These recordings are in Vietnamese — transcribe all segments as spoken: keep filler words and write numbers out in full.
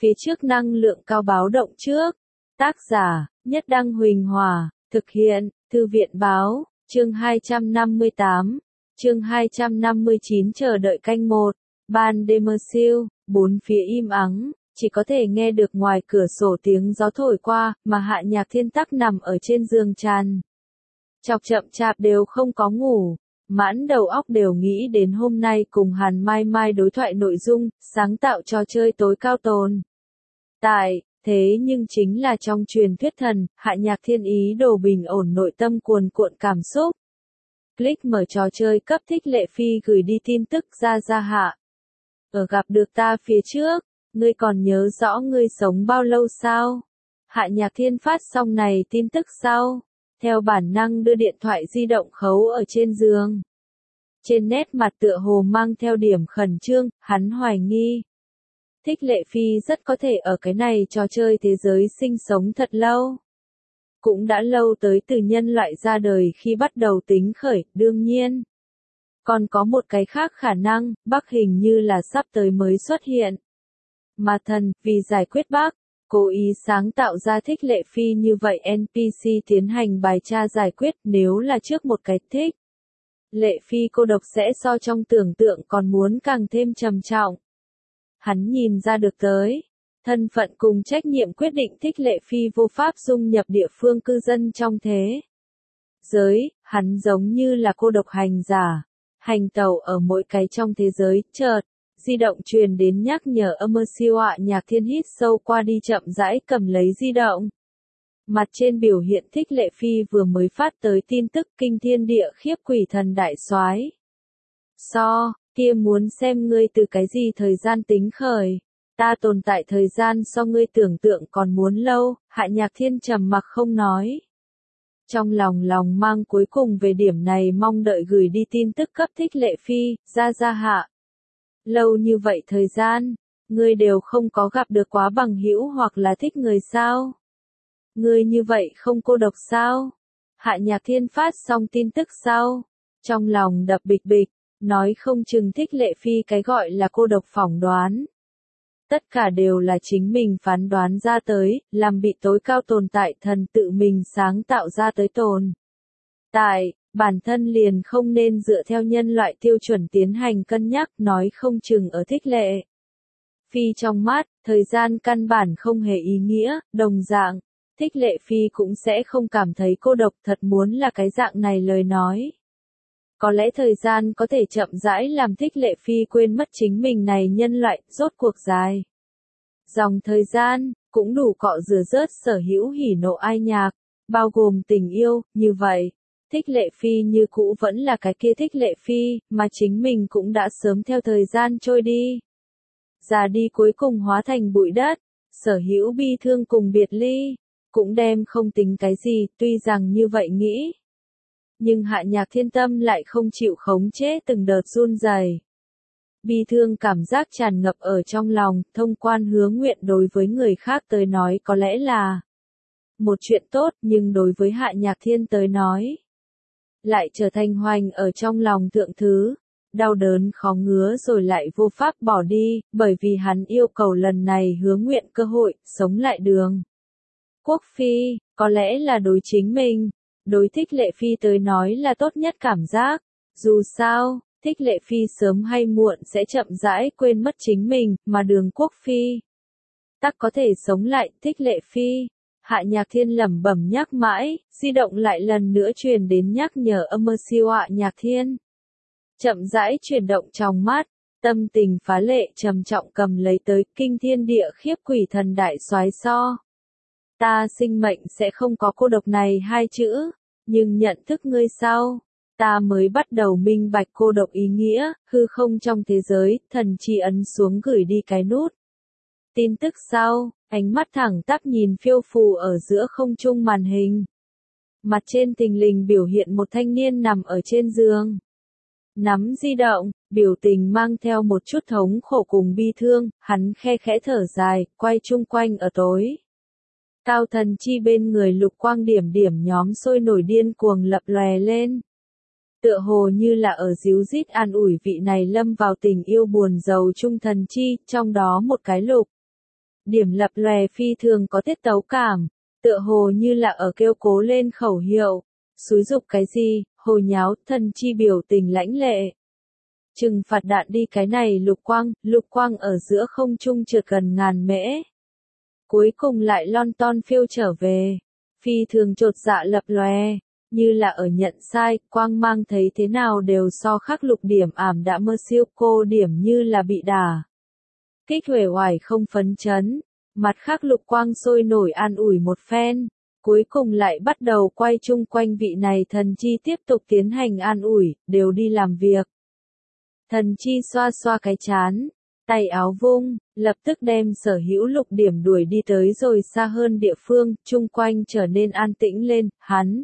Phía trước năng lượng cao báo động trước. Tác giả, Nhất Đăng Huỳnh Hòa, thực hiện, Thư viện báo, chương hai trăm năm mươi tám, chương hai trăm năm mươi chín chờ đợi canh một, ban đêm mơ siêu, bốn phía im ắng, chỉ có thể nghe được ngoài cửa sổ tiếng gió thổi qua, mà Hạ Nhạc Thiên tắc nằm ở trên giường tràn. Chọc chậm chạp đều không có ngủ, mãn đầu óc đều nghĩ đến hôm nay cùng Hàn Mai Mai đối thoại nội dung, sáng tạo trò chơi tối cao tồn. Tại, thế nhưng chính là trong truyền thuyết thần, Hạ Nhạc Thiên ý đồ bình ổn nội tâm cuồn cuộn cảm xúc. Click mở trò chơi cấp thích Lệ Phi gửi đi tin tức ra ra Hạ. Ở gặp được ta phía trước, ngươi còn nhớ rõ ngươi sống bao lâu sao? Hạ Nhạc Thiên phát xong này tin tức sau, theo bản năng đưa điện thoại di động khấu ở trên giường. Trên nét mặt tựa hồ mang theo điểm khẩn trương, hắn hoài nghi. Thích Lệ Phi rất có thể ở cái này trò chơi thế giới sinh sống thật lâu. Cũng đã lâu tới từ nhân loại ra đời khi bắt đầu tính khởi, đương nhiên. Còn có một cái khác khả năng, Bắc hình như là sắp tới mới xuất hiện. Mà thần, vì giải quyết Bắc, cố ý sáng tạo ra Thích Lệ Phi như vậy en pê xê tiến hành bài tra giải quyết nếu là trước một cái thích. Lệ Phi cô độc sẽ so trong tưởng tượng còn muốn càng thêm trầm trọng. Hắn nhìn ra được tới, thân phận cùng trách nhiệm quyết định Thích Lệ Phi vô pháp dung nhập địa phương cư dân trong thế giới, hắn giống như là cô độc hành giả, hành tẩu ở mỗi cái trong thế giới, chợt, di động truyền đến nhắc nhở âm mơ siêu. Hạ Nhạc Thiên hít sâu qua đi chậm rãi cầm lấy di động. Mặt trên biểu hiện Thích Lệ Phi vừa mới phát tới tin tức kinh thiên địa khiếp quỷ thần đại soái. So, kia muốn xem ngươi từ cái gì thời gian tính khởi. Ta tồn tại thời gian so ngươi tưởng tượng còn muốn lâu, Hạ Nhạc Thiên trầm mặc không nói. Trong lòng lòng mang cuối cùng về điểm này mong đợi gửi đi tin tức cấp Thích Lệ Phi, ra ra Hạ. Lâu như vậy thời gian, ngươi đều không có gặp được quá bằng hữu hoặc là thích người sao? Ngươi như vậy không cô độc sao? Hạ Nhạc Thiên phát xong tin tức sau, trong lòng đập bịch bịch, nói không chừng Thích Lệ Phi cái gọi là cô độc phỏng đoán. Tất cả đều là chính mình phán đoán ra tới, làm bị tối cao tồn tại thần tự mình sáng tạo ra tới tồn. Tại, bản thân liền không nên dựa theo nhân loại tiêu chuẩn tiến hành cân nhắc, nói không chừng ở Thích Lệ Phi trong mắt, thời gian căn bản không hề ý nghĩa, đồng dạng, Thích Lệ Phi cũng sẽ không cảm thấy cô độc, thật muốn là cái dạng này lời nói. Có lẽ thời gian có thể chậm rãi làm Thích Lệ Phi quên mất chính mình này nhân loại, rốt cuộc dài. Dòng thời gian, cũng đủ cọ rửa rớt sở hữu hỉ nộ ai nhạc, bao gồm tình yêu, như vậy. Thích Lệ Phi như cũ vẫn là cái kia Thích Lệ Phi, mà chính mình cũng đã sớm theo thời gian trôi đi. Già đi cuối cùng hóa thành bụi đất, sở hữu bi thương cùng biệt ly, cũng đem không tính cái gì, tuy rằng như vậy nghĩ. Nhưng Hạ Nhạc Thiên tâm lại không chịu khống chế từng đợt run rẩy. Bi thương cảm giác tràn ngập ở trong lòng, thông quan hứa nguyện đối với người khác tới nói có lẽ là một chuyện tốt, nhưng đối với Hạ Nhạc Thiên tới nói, lại trở thành hoành ở trong lòng thượng thứ, đau đớn khó ngứa rồi lại vô pháp bỏ đi, bởi vì hắn yêu cầu lần này hứa nguyện cơ hội, sống lại đường. Quốc Phi, có lẽ là đối chính mình, đối Thích Lệ Phi tới nói là tốt nhất cảm giác, dù sao, Thích Lệ Phi sớm hay muộn sẽ chậm rãi quên mất chính mình, mà đường Quốc Phi tắc có thể sống lại. Thích Lệ Phi, Hạ Nhạc Thiên lẩm bẩm nhắc mãi, di động lại lần nữa truyền đến nhắc nhở âm mơ siêu. Hạ Nhạc Thiên chậm rãi chuyển động trong mắt, tâm tình phá lệ trầm trọng cầm lấy tới kinh thiên địa khiếp quỷ thần đại soái so. Ta sinh mệnh sẽ không có cô độc này hai chữ, nhưng nhận thức ngươi sau, ta mới bắt đầu minh bạch cô độc ý nghĩa, hư không trong thế giới, thần chi ấn xuống gửi đi cái nút. Tin tức sau, ánh mắt thẳng tắp nhìn phiêu phù ở giữa không trung màn hình. Mặt trên thình lình biểu hiện một thanh niên nằm ở trên giường. Nắm di động, biểu tình mang theo một chút thống khổ cùng bi thương, hắn khe khẽ thở dài, quay chung quanh ở tối. Cao thần chi bên người lục quang điểm điểm nhóm sôi nổi điên cuồng lập lòe lên. Tựa hồ như là ở díu dít an ủi vị này lâm vào tình yêu buồn giàu trung thần chi, trong đó một cái lục. Điểm lập lòe phi thường có tiết tấu cảm, tựa hồ như là ở kêu cố lên khẩu hiệu, xúi dục cái gì, hồ nháo, thần chi biểu tình lãnh lệ. Trừng phạt đạn đi cái này lục quang, lục quang ở giữa không trung trượt gần ngàn mễ. Cuối cùng lại lon ton phiêu trở về, phi thường chột dạ lập lòe, như là ở nhận sai, quang mang thấy thế nào đều so khắc lục điểm ảm đã mơ siêu cô điểm như là bị đả. Kích huề hoài không phấn chấn, mặt khác lục quang sôi nổi an ủi một phen, cuối cùng lại bắt đầu quay chung quanh vị này thần chi tiếp tục tiến hành an ủi, đều đi làm việc. Thần chi xoa xoa cái chán, tay áo vung, lập tức đem sở hữu lục điểm đuổi đi tới rồi xa hơn địa phương, chung quanh trở nên an tĩnh lên, hắn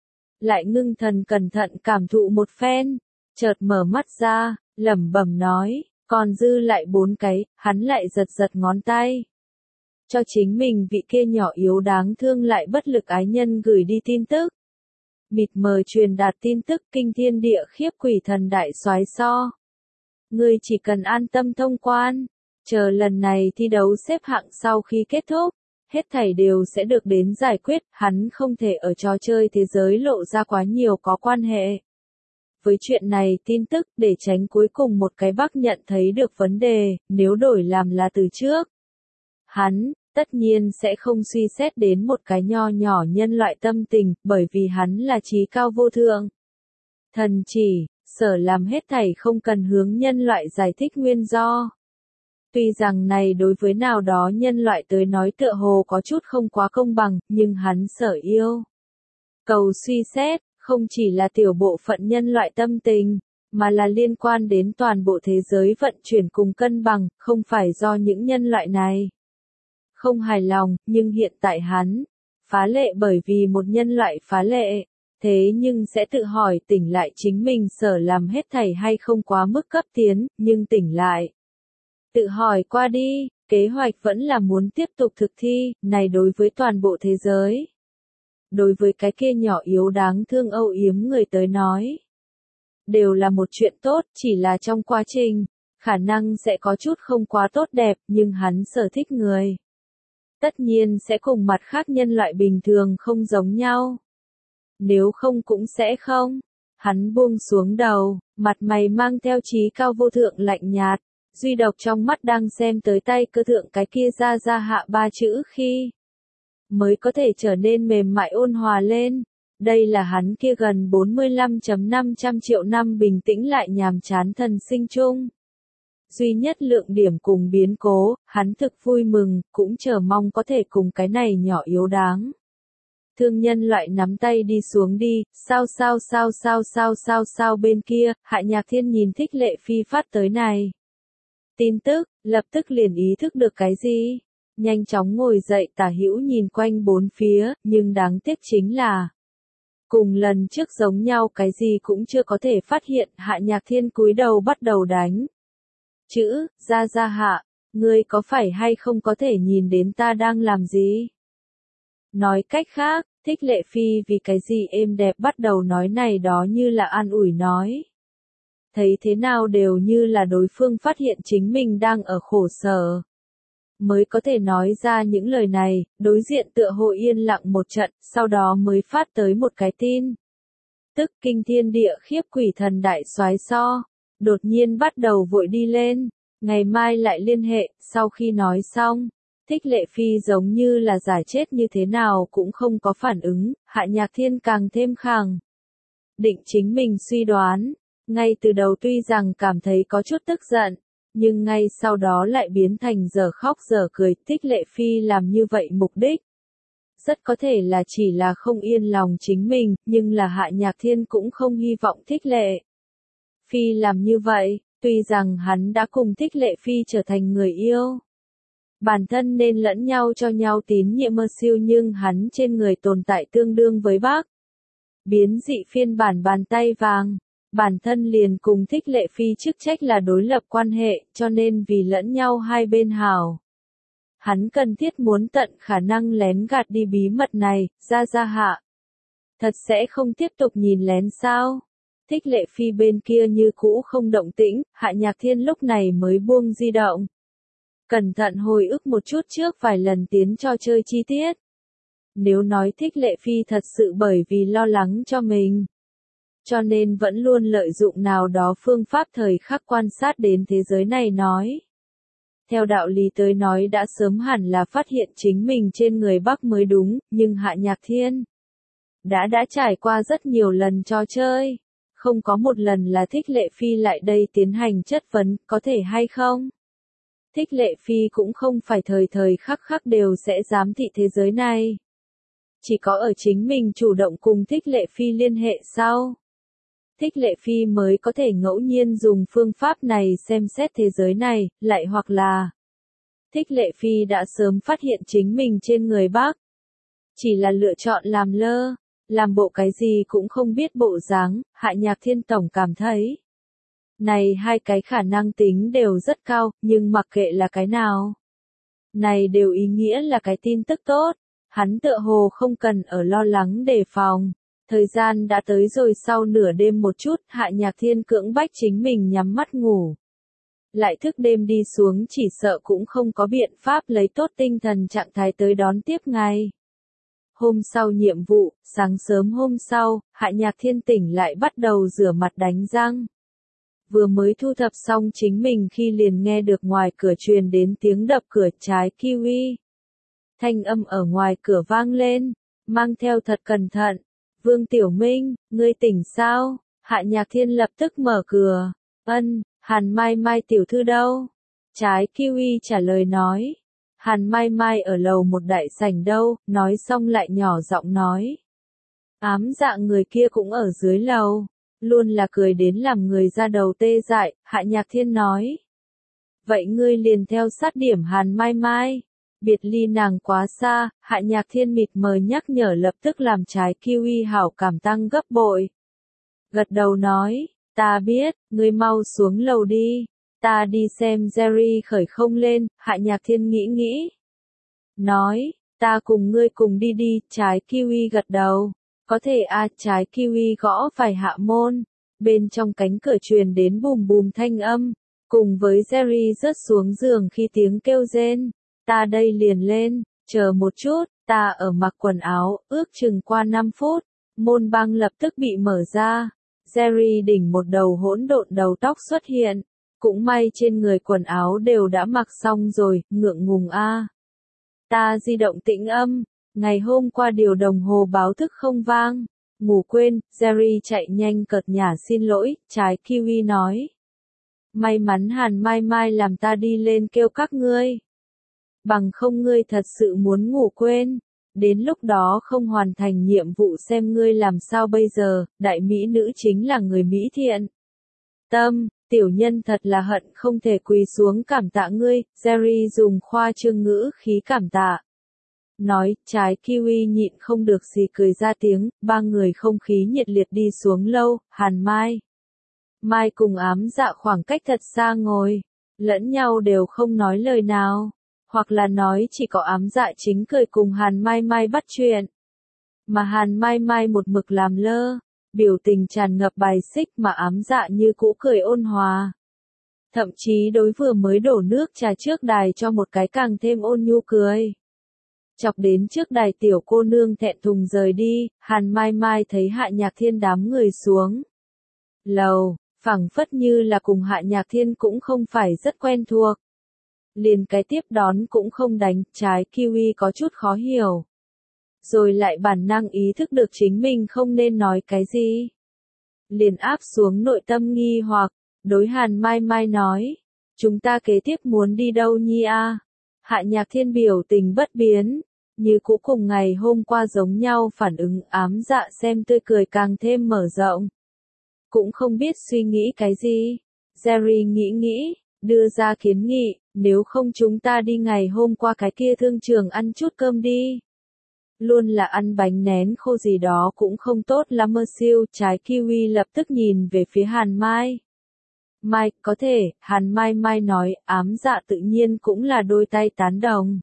lại ngưng thần cẩn thận cảm thụ một phen, chợt mở mắt ra, lẩm bẩm nói, còn dư lại bốn cái, hắn lại giật giật ngón tay. Cho chính mình vị kia nhỏ yếu đáng thương lại bất lực ái nhân gửi đi tin tức. Mịt mờ truyền đạt tin tức kinh thiên địa khiếp quỷ thần đại soái so. Ngươi chỉ cần an tâm thông quan, chờ lần này thi đấu xếp hạng sau khi kết thúc, hết thảy đều sẽ được đến giải quyết, hắn không thể ở trò chơi thế giới lộ ra quá nhiều có quan hệ. Với chuyện này tin tức để tránh cuối cùng một cái bác nhận thấy được vấn đề, nếu đổi làm là từ trước. Hắn, tất nhiên sẽ không suy xét đến một cái nho nhỏ nhân loại tâm tình, bởi vì hắn là trí cao vô thượng. Thần chỉ, sở làm hết thảy không cần hướng nhân loại giải thích nguyên do. Tuy rằng này đối với nào đó nhân loại tới nói tựa hồ có chút không quá công bằng, nhưng hắn sở yêu. Cầu suy xét, không chỉ là tiểu bộ phận nhân loại tâm tình, mà là liên quan đến toàn bộ thế giới vận chuyển cùng cân bằng, không phải do những nhân loại này không hài lòng, nhưng hiện tại hắn phá lệ bởi vì một nhân loại phá lệ, thế nhưng sẽ tự hỏi tỉnh lại chính mình sở làm hết thảy hay không quá mức cấp tiến, nhưng tỉnh lại. Tự hỏi qua đi, kế hoạch vẫn là muốn tiếp tục thực thi, này đối với toàn bộ thế giới. Đối với cái kia nhỏ yếu đáng thương âu yếm người tới nói, đều là một chuyện tốt, chỉ là trong quá trình, khả năng sẽ có chút không quá tốt đẹp, nhưng hắn sở thích người. Tất nhiên sẽ cùng mặt khác nhân loại bình thường không giống nhau. Nếu không cũng sẽ không. Hắn buông xuống đầu, mặt mày mang theo trí cao vô thượng lạnh nhạt, duy độc trong mắt đang xem tới tay cơ thượng cái kia ra ra hạ ba chữ khi mới có thể trở nên mềm mại ôn hòa lên. Đây là hắn kia gần bốn mươi lăm phẩy năm trăm triệu năm bình tĩnh lại nhàm chán thần sinh chung. Duy nhất lượng điểm cùng biến cố, hắn thực vui mừng, cũng chờ mong có thể cùng cái này nhỏ yếu đáng. Thương nhân loại nắm tay đi xuống đi, sao sao sao sao sao sao sao bên kia, Hạ Nhạc Thiên nhìn Thích Lệ Phi phát tới này. Tin tức, lập tức liền ý thức được cái gì? Nhanh chóng ngồi dậy tả hữu nhìn quanh bốn phía, nhưng đáng tiếc chính là cùng lần trước giống nhau cái gì cũng chưa có thể phát hiện, Hạ Nhạc Thiên cúi đầu bắt đầu đánh. Chữ, ra ra hạ, ngươi có phải hay không có thể nhìn đến ta đang làm gì? Nói cách khác, Thích Lệ Phi vì cái gì êm đẹp bắt đầu nói này đó như là an ủi nói. Thấy thế nào đều như là đối phương phát hiện chính mình đang ở khổ sở. Mới có thể nói ra những lời này, đối diện tựa hồ yên lặng một trận, sau đó mới phát tới một cái tin. Tức kinh thiên địa khiếp quỷ thần đại soái so, đột nhiên bắt đầu vội đi lên, ngày mai lại liên hệ, sau khi nói xong. Thích Lệ Phi giống như là giả chết như thế nào cũng không có phản ứng, Hạ Nhạc Thiên càng thêm khàng định chính mình suy đoán, ngay từ đầu tuy rằng cảm thấy có chút tức giận, nhưng ngay sau đó lại biến thành giờ khóc giờ cười. Thích Lệ Phi làm như vậy mục đích rất có thể là chỉ là không yên lòng chính mình, nhưng là Hạ Nhạc Thiên cũng không hy vọng Thích Lệ Phi làm như vậy, tuy rằng hắn đã cùng Thích Lệ Phi trở thành người yêu. Bản thân nên lẫn nhau cho nhau tín nhiệm mơ siêu, nhưng hắn trên người tồn tại tương đương với bác. Biến dị phiên bản bàn tay vàng, bản thân liền cùng Thích Lệ Phi chức trách là đối lập quan hệ, cho nên vì lẫn nhau hai bên hảo. Hắn cần thiết muốn tận khả năng lén gạt đi bí mật này, ra ra hạ. Thật sẽ không tiếp tục nhìn lén sao? Thích Lệ Phi bên kia như cũ không động tĩnh, Hạ Nhạc Thiên lúc này mới buông di động. cẩn thận hồi ức một chút trước vài lần tiến cho chơi chi tiết. Nếu nói thích Lệ Phi thật sự bởi vì lo lắng cho mình, cho nên vẫn luôn lợi dụng nào đó phương pháp thời khắc quan sát đến thế giới này nói. Theo đạo lý tới nói đã sớm hẳn là phát hiện chính mình trên người Bắc mới đúng, nhưng Hạ Nhạc Thiên đã đã trải qua rất nhiều lần trò chơi. Không có một lần là Thích Lệ Phi lại đây tiến hành chất vấn, có thể hay không? Thích Lệ Phi cũng không phải thời thời khắc khắc đều sẽ giám thị thế giới này. Chỉ có ở chính mình chủ động cùng Thích Lệ Phi liên hệ sau. Thích Lệ Phi mới có thể ngẫu nhiên dùng phương pháp này xem xét thế giới này, lại hoặc là Thích Lệ Phi đã sớm phát hiện chính mình trên người Bắc. Chỉ là lựa chọn làm lơ, làm bộ cái gì cũng không biết bộ dáng. Hạ Nhạc Thiên tổng cảm thấy này hai cái khả năng tính đều rất cao, nhưng mặc kệ là cái nào, này đều ý nghĩa là cái tin tức tốt. Hắn tựa hồ không cần ở lo lắng đề phòng. Thời gian đã tới rồi, sau nửa đêm một chút, Hạ Nhạc Thiên cưỡng bách chính mình nhắm mắt ngủ. Lại thức đêm đi xuống chỉ sợ cũng không có biện pháp lấy tốt tinh thần trạng thái tới đón tiếp ngày. Hôm sau nhiệm vụ, sáng sớm hôm sau, Hạ Nhạc Thiên tỉnh lại bắt đầu rửa mặt đánh răng. Vừa mới thu thập xong chính mình khi liền nghe được ngoài cửa truyền đến tiếng đập cửa trái kiwi. Thanh âm ở ngoài cửa vang lên, mang theo thật cẩn thận. Vương Tiểu Minh, ngươi tỉnh sao? Hạ Nhạc Thiên lập tức mở cửa. Ân, Hàn Mai Mai tiểu thư đâu? Trái kiwi trả lời nói. Hàn Mai Mai ở lầu một đại sảnh đâu, nói xong lại nhỏ giọng nói. Ám dạ người kia cũng ở dưới lầu, luôn là cười đến làm người ra đầu tê dại. Hạ Nhạc Thiên nói. Vậy ngươi liền theo sát điểm Hàn Mai Mai. Biệt ly nàng quá xa, Hạ Nhạc Thiên mịt mờ nhắc nhở lập tức làm trái kiwi hảo cảm tăng gấp bội. Gật đầu nói, ta biết, ngươi mau xuống lầu đi, ta đi xem Jerry khởi không lên. Hạ Nhạc Thiên nghĩ nghĩ. Nói, ta cùng ngươi cùng đi đi. Trái kiwi gật đầu. Có thể a. Trái kiwi gõ phải hạ môn. Bên trong cánh cửa truyền đến bùm bùm thanh âm, cùng với Jerry rớt xuống giường khi tiếng kêu rên. Ta đây liền lên, chờ một chút, ta ở mặc quần áo. Ước chừng qua năm phút, môn băng lập tức bị mở ra. Jerry đỉnh một đầu hỗn độn đầu tóc xuất hiện. Cũng may trên người quần áo đều đã mặc xong rồi, ngượng ngùng a. Ta di động tĩnh âm, ngày hôm qua điều đồng hồ báo thức không vang, ngủ quên. Jerry chạy nhanh cợt nhả xin lỗi. Trái kiwi nói. May mắn Hàn Mai Mai làm ta đi lên kêu các ngươi. Bằng không ngươi thật sự muốn ngủ quên, đến lúc đó không hoàn thành nhiệm vụ xem ngươi làm sao bây giờ. Đại mỹ nữ chính là người mỹ thiện tâm, tiểu nhân thật là hận không thể quỳ xuống cảm tạ ngươi. Jerry dùng khoa trương ngữ khí cảm tạ. Nói, trái kiwi nhịn không được gì cười ra tiếng. Ba người không khí nhiệt liệt đi xuống lâu. Hàn Mai Mai cùng ám dạ khoảng cách thật xa ngồi, lẫn nhau đều không nói lời nào. Hoặc là nói chỉ có ám dạ chính cười cùng Hàn Mai Mai bắt chuyện. Mà Hàn Mai Mai một mực làm lơ, biểu tình tràn ngập bài xích, mà ám dạ như cũ cười ôn hòa. Thậm chí đối vừa mới đổ nước trà trước đài cho một cái càng thêm ôn nhu cười. Chọc đến trước đài tiểu cô nương thẹn thùng rời đi. Hàn Mai Mai thấy Hạ Nhạc Thiên đám người xuống lầu, phảng phất như là cùng Hạ Nhạc Thiên cũng không phải rất quen thuộc. Liền cái tiếp đón cũng không đánh. Trái kiwi có chút khó hiểu. Rồi lại bản năng ý thức được chính mình không nên nói cái gì. Liền áp xuống nội tâm nghi hoặc, đối Hàn Mai Mai nói. Chúng ta kế tiếp muốn đi đâu nhi a? Hạ Nhạc Thiên biểu tình bất biến, như cũ cùng ngày hôm qua giống nhau phản ứng. Ám dạ xem tươi cười càng thêm mở rộng. Cũng không biết suy nghĩ cái gì. Jerry nghĩ nghĩ, đưa ra kiến nghị, nếu không chúng ta đi ngày hôm qua cái kia thương trường ăn chút cơm đi. Luôn là ăn bánh nén khô gì đó cũng không tốt lắm mơ siêu. Trái kiwi lập tức nhìn về phía Hàn Mai Mai, có thể. Hàn Mai Mai nói. Ám dạ tự nhiên cũng là đôi tay tán đồng.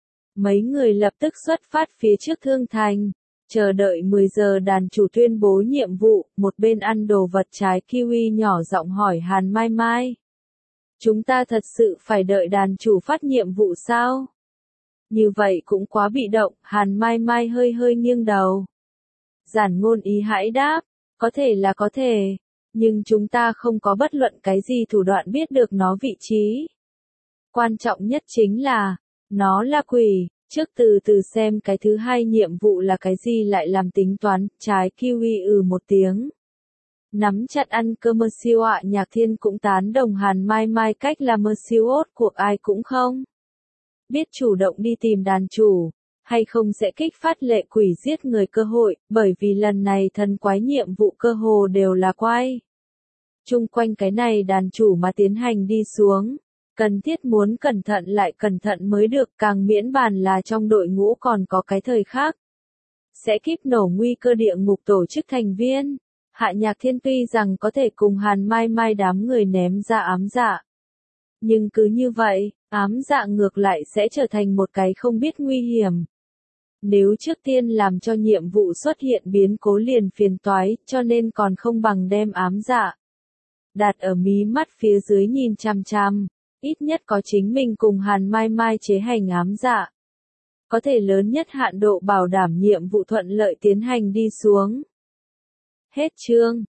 Mấy người lập tức xuất phát phía trước thương thành, chờ đợi mười giờ đàn chủ tuyên bố nhiệm vụ. Một bên ăn đồ vật, trái kiwi nhỏ giọng hỏi Hàn Mai Mai. Chúng ta thật sự phải đợi đàn chủ phát nhiệm vụ sao? Như vậy cũng quá bị động, Hàn Mai Mai hơi hơi nghiêng đầu. Giản Ngôn Ý hãy đáp, có thể là có thể, nhưng chúng ta không có bất luận cái gì thủ đoạn biết được nó vị trí. Quan trọng nhất chính là, nó là quỷ, trước từ từ xem cái thứ hai nhiệm vụ là cái gì lại làm tính toán, trái kiwi ừ một tiếng. Nắm chặt ăn cơ mơ siêu ạ. Nhạc Thiên cũng tán đồng Hàn Mai Mai cách là mơ siêu ốt cuộc ai cũng không. Biết chủ động đi tìm đàn chủ, hay không sẽ kích phát lệ quỷ giết người cơ hội, bởi vì lần này thần quái nhiệm vụ cơ hồ đều là quay. Chung quanh cái này đàn chủ mà tiến hành đi xuống, cần thiết muốn cẩn thận lại cẩn thận mới được, càng miễn bàn là trong đội ngũ còn có cái thời khác. Sẽ kíp nổ nguy cơ địa ngục tổ chức thành viên. Hạ Nhạc Thiên tuy rằng có thể cùng Hàn Mai Mai đám người ném ra ám dạ. Nhưng cứ như vậy, ám dạ ngược lại sẽ trở thành một cái không biết nguy hiểm. Nếu trước tiên làm cho nhiệm vụ xuất hiện biến cố liền phiền toái, cho nên còn không bằng đem ám dạ đặt ở mí mắt phía dưới nhìn chằm chằm, ít nhất có chính mình cùng Hàn Mai Mai chế hành ám dạ. Có thể lớn nhất hạn độ bảo đảm nhiệm vụ thuận lợi tiến hành đi xuống. Hết chương.